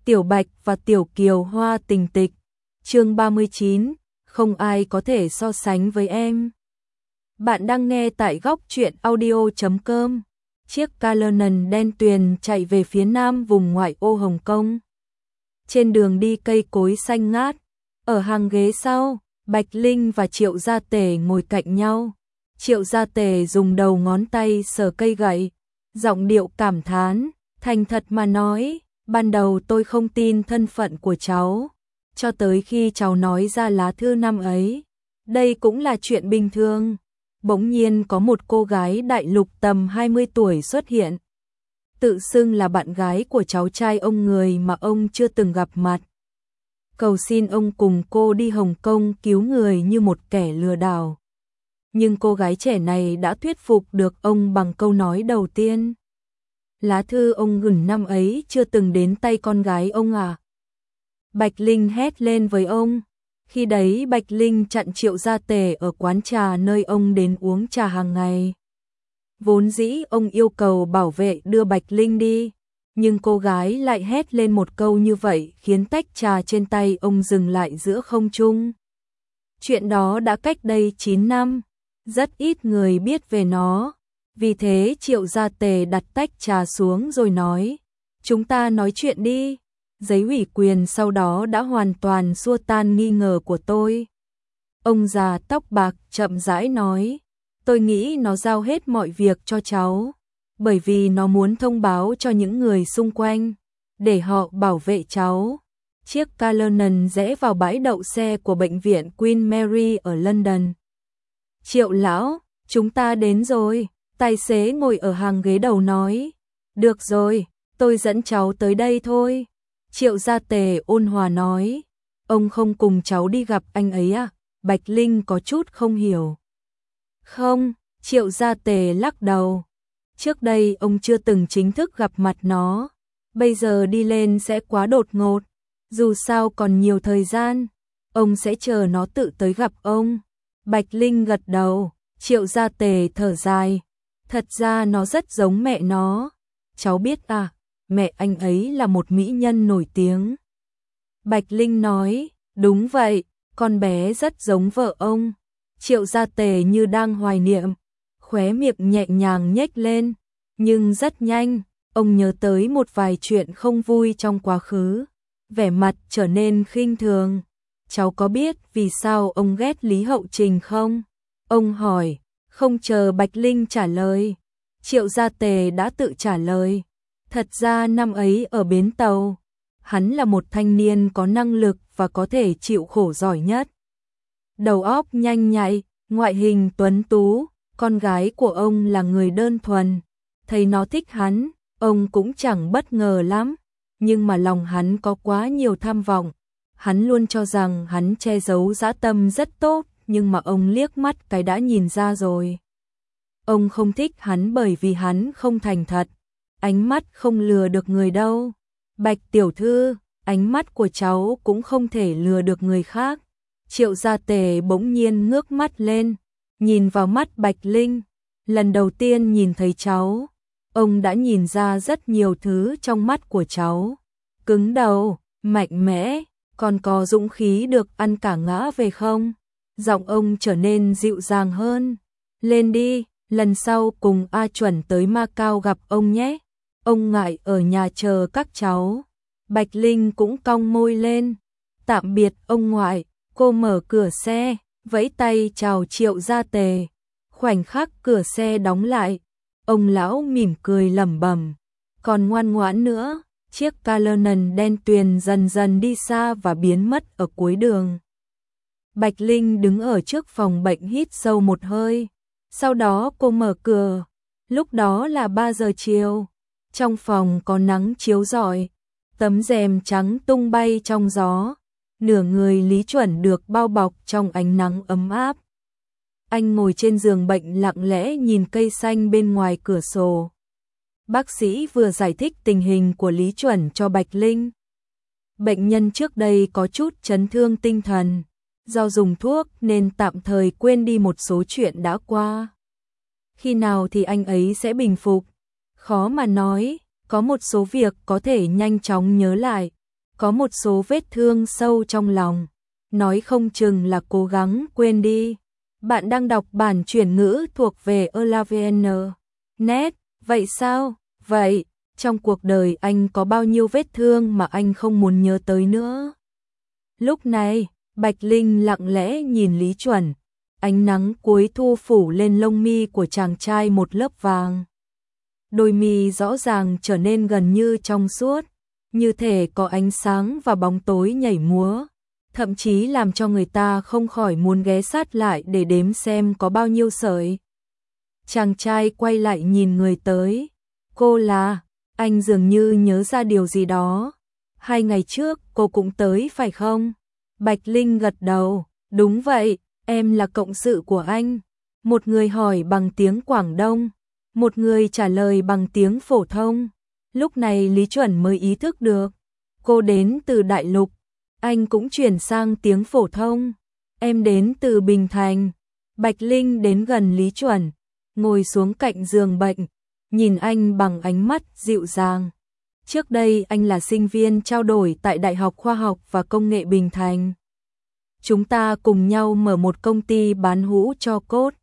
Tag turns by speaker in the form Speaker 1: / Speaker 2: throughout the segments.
Speaker 1: Tiểu Bạch và Tiểu Kiều Hoa tình tịch. Chương 39, không ai có thể so sánh với em. Bạn đang nghe tại góc truyện audio.com. Chiếc Cullinan đen tuyền chạy về phía nam vùng ngoại ô Hồng Kông. Trên đường đi cây cối xanh ngát, ở hàng ghế sau, Bạch Linh và Triệu Gia Tề ngồi cạnh nhau. Triệu Gia Tề dùng đầu ngón tay sờ cây gậy, giọng điệu cảm thán, thành thật mà nói, ban đầu tôi không tin thân phận của cháu, cho tới khi cháu nói ra lá thư năm ấy. Đây cũng là chuyện bình thường. Bỗng nhiên có một cô gái đại lục tầm 20 tuổi xuất hiện, tự xưng là bạn gái của cháu trai ông, người mà ông chưa từng gặp mặt. Cầu xin ông cùng cô đi Hồng Kông cứu người như một kẻ lừa đảo. Nhưng cô gái trẻ này đã thuyết phục được ông bằng câu nói đầu tiên. Lá thư ông gửi năm ấy chưa từng đến tay con gái ông à? Bạch Linh hét lên với ông. Khi đấy Bạch Linh chặn Triệu Gia Tề ở quán trà nơi ông đến uống trà hàng ngày. Vốn dĩ ông yêu cầu bảo vệ đưa Bạch Linh đi, nhưng cô gái lại hét lên một câu như vậy khiến tách trà trên tay ông dừng lại giữa không trung. Chuyện đó đã cách đây 9 năm, rất ít người biết về nó. Vì thế Triệu Gia Tề đặt tách trà xuống rồi nói, chúng ta nói chuyện đi. Giấy ủy quyền sau đó đã hoàn toàn xua tan nghi ngờ của tôi. Ông già tóc bạc chậm rãi nói, tôi nghĩ nó giao hết mọi việc cho cháu, bởi vì nó muốn thông báo cho những người xung quanh, để họ bảo vệ cháu. Chiếc Cullinan rẽ vào bãi đậu xe của bệnh viện Queen Mary ở London. Triệu lão, chúng ta đến rồi. Tài xế ngồi ở hàng ghế đầu nói, được rồi, tôi dẫn cháu tới đây thôi. Triệu Gia Tề ôn hòa nói, ông không cùng cháu đi gặp anh ấy à? Bạch Linh có chút không hiểu. Không, Triệu Gia Tề lắc đầu. Trước đây ông chưa từng chính thức gặp mặt nó, bây giờ đi lên sẽ quá đột ngột. Dù sao còn nhiều thời gian, ông sẽ chờ nó tự tới gặp ông. Bạch Linh gật đầu. Triệu Gia Tề thở dài. Thật ra nó rất giống mẹ nó. Cháu biết à, mẹ anh ấy là một mỹ nhân nổi tiếng. Bạch Linh nói, đúng vậy, con bé rất giống vợ ông. Triệu Gia Tề như đang hoài niệm, khóe miệng nhẹ nhàng nhếch lên. Nhưng rất nhanh, ông nhớ tới một vài chuyện không vui trong quá khứ. Vẻ mặt trở nên khinh thường. Cháu có biết vì sao ông ghét Lý Hậu Trình không? Ông hỏi. Không chờ Bạch Linh trả lời, Triệu Gia Tề đã tự trả lời. Thật ra năm ấy ở bến tàu, hắn là một thanh niên có năng lực và có thể chịu khổ giỏi nhất. Đầu óc nhanh nhạy, ngoại hình tuấn tú, con gái của ông là người đơn thuần. Thấy nó thích hắn, ông cũng chẳng bất ngờ lắm. Nhưng mà lòng hắn có quá nhiều tham vọng. Hắn luôn cho rằng hắn che giấu dã tâm rất tốt. Nhưng mà ông liếc mắt cái đã nhìn ra rồi. Ông không thích hắn bởi vì hắn không thành thật. Ánh mắt không lừa được người đâu. Bạch tiểu thư, ánh mắt của cháu cũng không thể lừa được người khác. Triệu Gia Tề bỗng nhiên ngước mắt lên, nhìn vào mắt Bạch Linh. Lần đầu tiên nhìn thấy cháu, ông đã nhìn ra rất nhiều thứ trong mắt của cháu. Cứng đầu, mạnh mẽ, còn có dũng khí được ăn cả ngã về không? Giọng ông trở nên dịu dàng hơn. Lên đi, lần sau cùng A Chuẩn tới Macau gặp ông nhé. Ông ngại ở nhà chờ các cháu. Bạch Linh cũng cong môi lên. Tạm biệt ông ngoại. Cô mở cửa xe, vẫy tay chào Triệu Gia Tề. Khoảnh khắc cửa xe đóng lại, ông lão mỉm cười lẩm bẩm. Còn ngoan ngoãn nữa. Chiếc Cullinan đen tuyền dần dần đi xa và biến mất ở cuối đường. Bạch Linh đứng ở trước phòng bệnh hít sâu một hơi. Sau đó cô mở cửa. Lúc đó là 3 giờ chiều. Trong phòng có nắng chiếu rọi. Tấm rèm trắng tung bay trong gió. Nửa người Lý Chuẩn được bao bọc trong ánh nắng ấm áp. Anh ngồi trên giường bệnh lặng lẽ nhìn cây xanh bên ngoài cửa sổ. Bác sĩ vừa giải thích tình hình của Lý Chuẩn cho Bạch Linh. Bệnh nhân trước đây có chút chấn thương tinh thần. Do dùng thuốc nên tạm thời quên đi một số chuyện đã qua. Khi nào thì anh ấy sẽ bình phục? Khó mà nói, có một số việc có thể nhanh chóng nhớ lại, có một số vết thương sâu trong lòng, nói không chừng là cố gắng quên đi. Bạn đang đọc bản chuyển ngữ thuộc về ELAVN.net, vậy sao? Vậy, trong cuộc đời anh có bao nhiêu vết thương mà anh không muốn nhớ tới nữa? Lúc này, Bạch Linh lặng lẽ nhìn Lý Chuẩn, ánh nắng cuối thu phủ lên lông mi của chàng trai một lớp vàng. Đôi mi rõ ràng trở nên gần như trong suốt, như thể có ánh sáng và bóng tối nhảy múa, thậm chí làm cho người ta không khỏi muốn ghé sát lại để đếm xem có bao nhiêu sợi. Chàng trai quay lại nhìn người tới. Cô là, anh dường như nhớ ra điều gì đó. 2 ngày trước cô cũng tới phải không? Bạch Linh gật đầu, đúng vậy, em là cộng sự của anh. Một người hỏi bằng tiếng Quảng Đông, một người trả lời bằng tiếng phổ thông. Lúc này Lý Chuẩn mới ý thức được, cô đến từ Đại Lục, anh cũng chuyển sang tiếng phổ thông. Em đến từ Bình Thành. Bạch Linh đến gần Lý Chuẩn, ngồi xuống cạnh giường bệnh, nhìn anh bằng ánh mắt dịu dàng. Trước đây anh là sinh viên trao đổi tại Đại học Khoa học và Công nghệ Bình Thành. Chúng ta cùng nhau mở một công ty bán hũ tro cốt.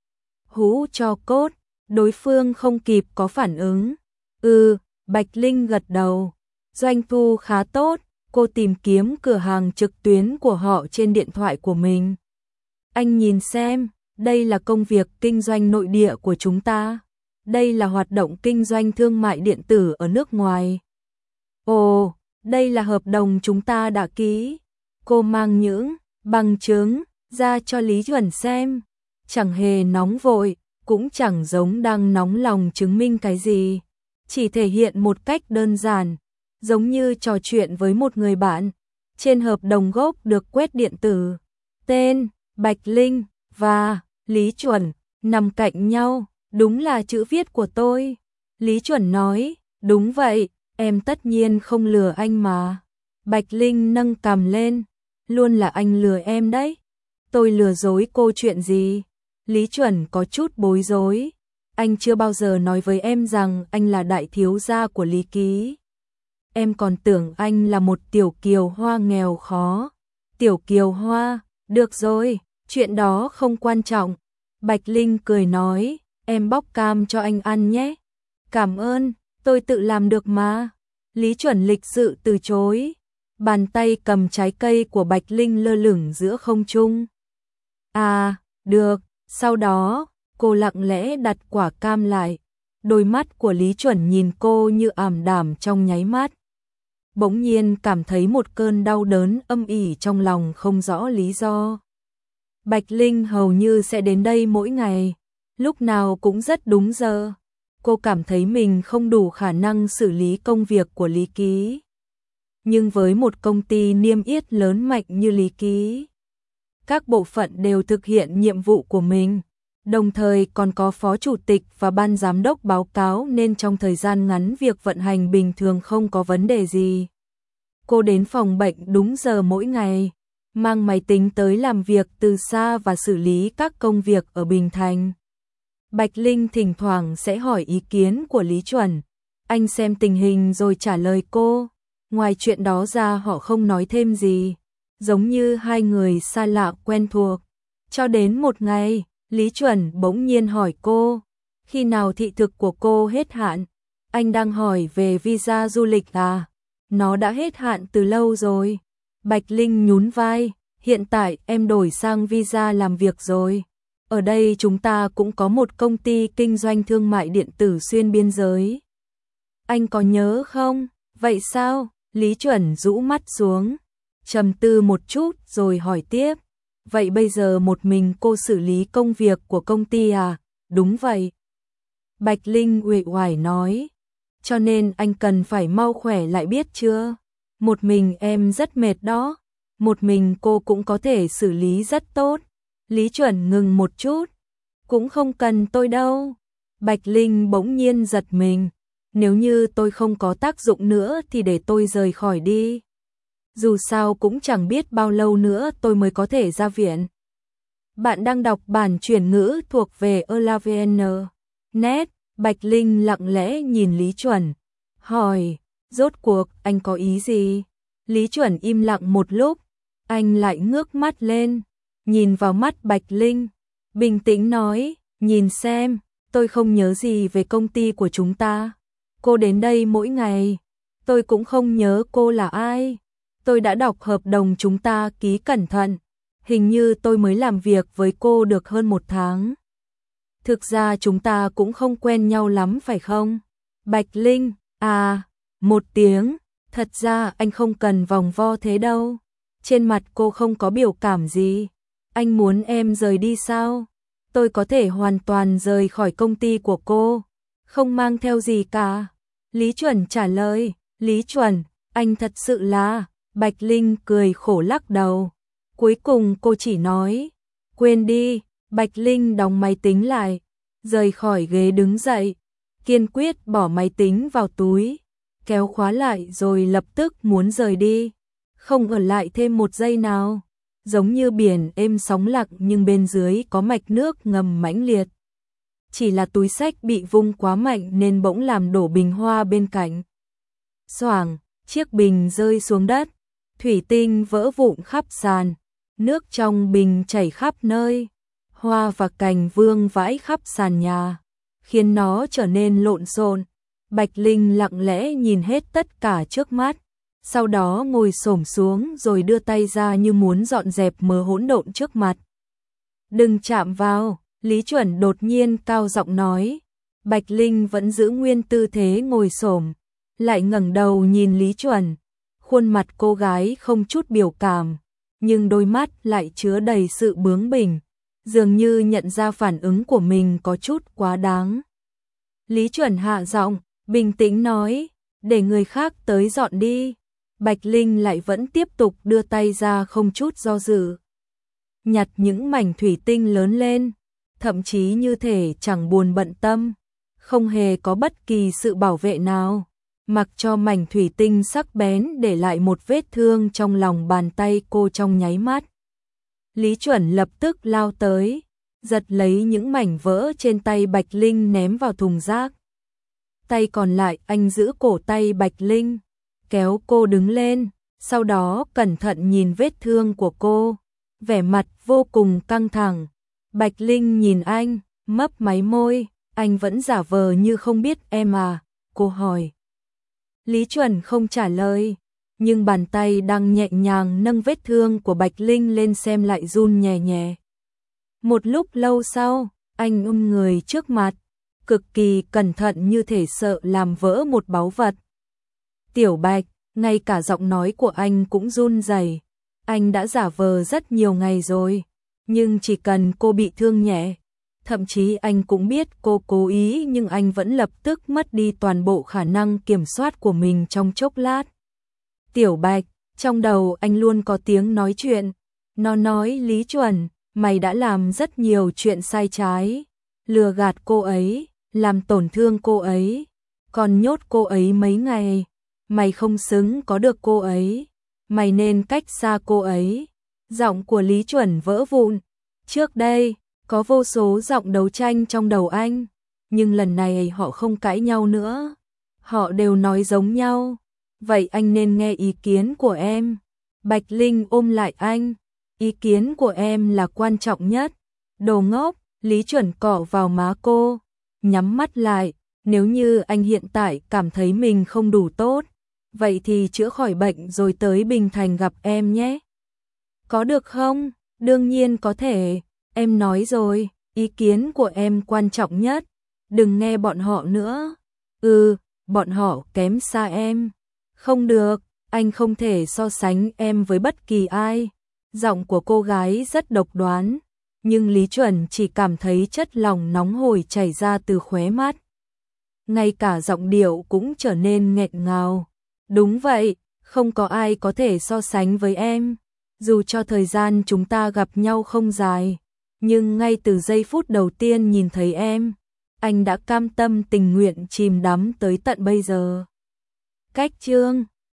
Speaker 1: Hũ tro cốt, đối phương không kịp có phản ứng. Bạch Linh gật đầu. Doanh thu khá tốt, cô tìm kiếm cửa hàng trực tuyến của họ trên điện thoại của mình. Anh nhìn xem, đây là công việc kinh doanh nội địa của chúng ta. Đây là hoạt động kinh doanh thương mại điện tử ở nước ngoài. Ồ, đây là hợp đồng chúng ta đã ký. Cô mang những bằng chứng ra cho Lý Chuẩn xem. Chẳng hề nóng vội, cũng chẳng giống đang nóng lòng chứng minh cái gì. Chỉ thể hiện một cách đơn giản, giống như trò chuyện với một người bạn. Trên hợp đồng gốc được quét điện tử, tên Bạch Linh và Lý Chuẩn nằm cạnh nhau, đúng là chữ viết của tôi. Lý Chuẩn nói, đúng vậy, em tất nhiên không lừa anh mà. Bạch Linh nâng cằm lên, luôn là anh lừa em đấy. Tôi lừa dối cô chuyện gì? Lý Chuẩn có chút bối rối. Anh chưa bao giờ nói với em rằng anh là đại thiếu gia của Lý Ký. Em còn tưởng anh là một tiểu kiều hoa nghèo khó. Tiểu kiều hoa, được rồi, chuyện đó không quan trọng. Bạch Linh cười nói, em bóc cam cho anh ăn nhé. Cảm ơn, tôi tự làm được mà. Lý Chuẩn lịch sự từ chối. Bàn tay cầm trái cây của Bạch Linh lơ lửng giữa không trung. À, được, sau đó, cô lặng lẽ đặt quả cam lại. Đôi mắt của Lý Chuẩn nhìn cô như ảm đạm trong nháy mắt. Bỗng nhiên cảm thấy một cơn đau đớn âm ỉ trong lòng không rõ lý do. Bạch Linh hầu như sẽ đến đây mỗi ngày, lúc nào cũng rất đúng giờ. Cô cảm thấy mình không đủ khả năng xử lý công việc của Lý Ký. Nhưng với một công ty niêm yết lớn mạnh như Lý Ký, các bộ phận đều thực hiện nhiệm vụ của mình, đồng thời còn có phó chủ tịch và ban giám đốc báo cáo nên trong thời gian ngắn việc vận hành bình thường không có vấn đề gì. Cô đến phòng bệnh đúng giờ mỗi ngày, mang máy tính tới làm việc từ xa và xử lý các công việc ở Bình Thành. Bạch Linh thỉnh thoảng sẽ hỏi ý kiến của Lý Chuẩn, anh xem tình hình rồi trả lời cô. Ngoài chuyện đó ra họ không nói thêm gì, giống như hai người xa lạ quen thuộc. Cho đến một ngày, Lý Chuẩn bỗng nhiên hỏi cô, khi nào thị thực của cô hết hạn? Anh đang hỏi về visa du lịch à? Nó đã hết hạn từ lâu rồi. Bạch Linh nhún vai, hiện tại em đổi sang visa làm việc rồi. Ở đây chúng ta cũng có một công ty kinh doanh thương mại điện tử xuyên biên giới. Anh có nhớ không? Vậy sao? Lý Chuẩn rũ mắt xuống, trầm tư một chút rồi hỏi tiếp. Vậy bây giờ một mình cô xử lý công việc của công ty à? Đúng vậy. Bạch Linh uể oải nói. Cho nên anh cần phải mau khỏe lại biết chưa? Một mình em rất mệt đó. Một mình cô cũng có thể xử lý rất tốt. Lý Chuẩn ngừng một chút. Cũng không cần tôi đâu. Bạch Linh bỗng nhiên giật mình. Nếu như tôi không có tác dụng nữa thì để tôi rời khỏi đi. Dù sao cũng chẳng biết bao lâu nữa tôi mới có thể ra viện. Bạn đang đọc bản chuyển ngữ thuộc về ELAVN.net. Bạch Linh lặng lẽ nhìn Lý Chuẩn, hỏi, rốt cuộc anh có ý gì? Lý Chuẩn im lặng một lúc, anh lại ngước mắt lên, nhìn vào mắt Bạch Linh, bình tĩnh nói, nhìn xem, tôi không nhớ gì về công ty của chúng ta. Cô đến đây mỗi ngày, tôi cũng không nhớ cô là ai. Tôi đã đọc hợp đồng chúng ta ký cẩn thận, hình như tôi mới làm việc với cô được hơn 1 tháng. Thực ra chúng ta cũng không quen nhau lắm phải không? Bạch Linh, à, một tiếng, thật ra anh không cần vòng vo thế đâu. Trên mặt cô không có biểu cảm gì. Anh muốn em rời đi sao? Tôi có thể hoàn toàn rời khỏi công ty của cô, không mang theo gì cả. Lý Chuẩn trả lời, Lý Chuẩn, anh thật sự là, Bạch Linh cười khổ lắc đầu. Cuối cùng cô chỉ nói, quên đi, Bạch Linh đóng máy tính lại, rời khỏi ghế đứng dậy, kiên quyết bỏ máy tính vào túi, kéo khóa lại rồi lập tức muốn rời đi, không ở lại thêm một giây nào. Giống như biển êm sóng lặng nhưng bên dưới có mạch nước ngầm mãnh liệt. Chỉ là túi xách bị vung quá mạnh nên bỗng làm đổ bình hoa bên cạnh. Xoảng, chiếc bình rơi xuống đất, thủy tinh vỡ vụn khắp sàn, nước trong bình chảy khắp nơi, hoa và cành vương vãi khắp sàn nhà, khiến nó trở nên lộn xộn. Bạch Linh lặng lẽ nhìn hết tất cả trước mắt, sau đó ngồi xổm xuống rồi đưa tay ra như muốn dọn dẹp mớ hỗn độn trước mặt. Đừng chạm vào, Lý Chuẩn đột nhiên cao giọng nói. Bạch Linh vẫn giữ nguyên tư thế ngồi xổm, lại ngẩng đầu nhìn Lý Chuẩn. Khuôn mặt cô gái không chút biểu cảm, nhưng đôi mắt lại chứa đầy sự bướng bỉnh, dường như nhận ra phản ứng của mình có chút quá đáng. Lý Chuẩn hạ giọng, bình tĩnh nói, để người khác tới dọn đi. Bạch Linh lại vẫn tiếp tục đưa tay ra không chút do dự, nhặt những mảnh thủy tinh lớn lên, thậm chí như thể chẳng buồn bận tâm, không hề có bất kỳ sự bảo vệ nào, mặc cho mảnh thủy tinh sắc bén để lại một vết thương trong lòng bàn tay cô trong nháy mắt. Lý Chuẩn lập tức lao tới, giật lấy những mảnh vỡ trên tay Bạch Linh ném vào thùng rác. Tay còn lại anh giữ cổ tay Bạch Linh, kéo cô đứng lên, sau đó cẩn thận nhìn vết thương của cô, vẻ mặt vô cùng căng thẳng. Bạch Linh nhìn anh, mấp máy môi, anh vẫn giả vờ như không biết em à, cô hỏi. Lý Chuẩn không trả lời, nhưng bàn tay đang nhẹ nhàng nâng vết thương của Bạch Linh lên xem lại run nhẹ nhẹ. Một lúc lâu sau, anh người trước mặt, cực kỳ cẩn thận như thể sợ làm vỡ một báu vật. Tiểu Bạch, ngay cả giọng nói của anh cũng run rẩy. Anh đã giả vờ rất nhiều ngày rồi, nhưng chỉ cần cô bị thương nhẹ, thậm chí anh cũng biết cô cố ý nhưng anh vẫn lập tức mất đi toàn bộ khả năng kiểm soát của mình trong chốc lát. Tiểu Bạch, trong đầu anh luôn có tiếng nói chuyện, nó nói Lý Chuẩn, mày đã làm rất nhiều chuyện sai trái, lừa gạt cô ấy, làm tổn thương cô ấy, còn nhốt cô ấy mấy ngày. Mày không xứng có được cô ấy, mày nên cách xa cô ấy. Giọng của Lý Chuẩn vỡ vụn. Trước đây, có vô số giọng đấu tranh trong đầu anh, nhưng lần này họ không cãi nhau nữa. Họ đều nói giống nhau. Vậy anh nên nghe ý kiến của em. Bạch Linh ôm lại anh. Ý kiến của em là quan trọng nhất. Đồ ngốc, Lý Chuẩn cọ vào má cô, nhắm mắt lại. Nếu như anh hiện tại cảm thấy mình không đủ tốt, vậy thì chữa khỏi bệnh rồi tới Bình Thành gặp em nhé. Có được không? Đương nhiên có thể, em nói rồi, ý kiến của em quan trọng nhất, đừng nghe bọn họ nữa. Bọn họ kém xa em. Không được, anh không thể so sánh em với bất kỳ ai. Giọng của cô gái rất độc đoán, nhưng Lý Chuẩn chỉ cảm thấy chất lỏng nóng hổi chảy ra từ khóe mắt. Ngay cả giọng điệu cũng trở nên nghẹn ngào. Đúng vậy, không có ai có thể so sánh với em. Dù cho thời gian chúng ta gặp nhau không dài, nhưng ngay từ giây phút đầu tiên nhìn thấy em, anh đã cam tâm tình nguyện chìm đắm tới tận bây giờ. Cách chương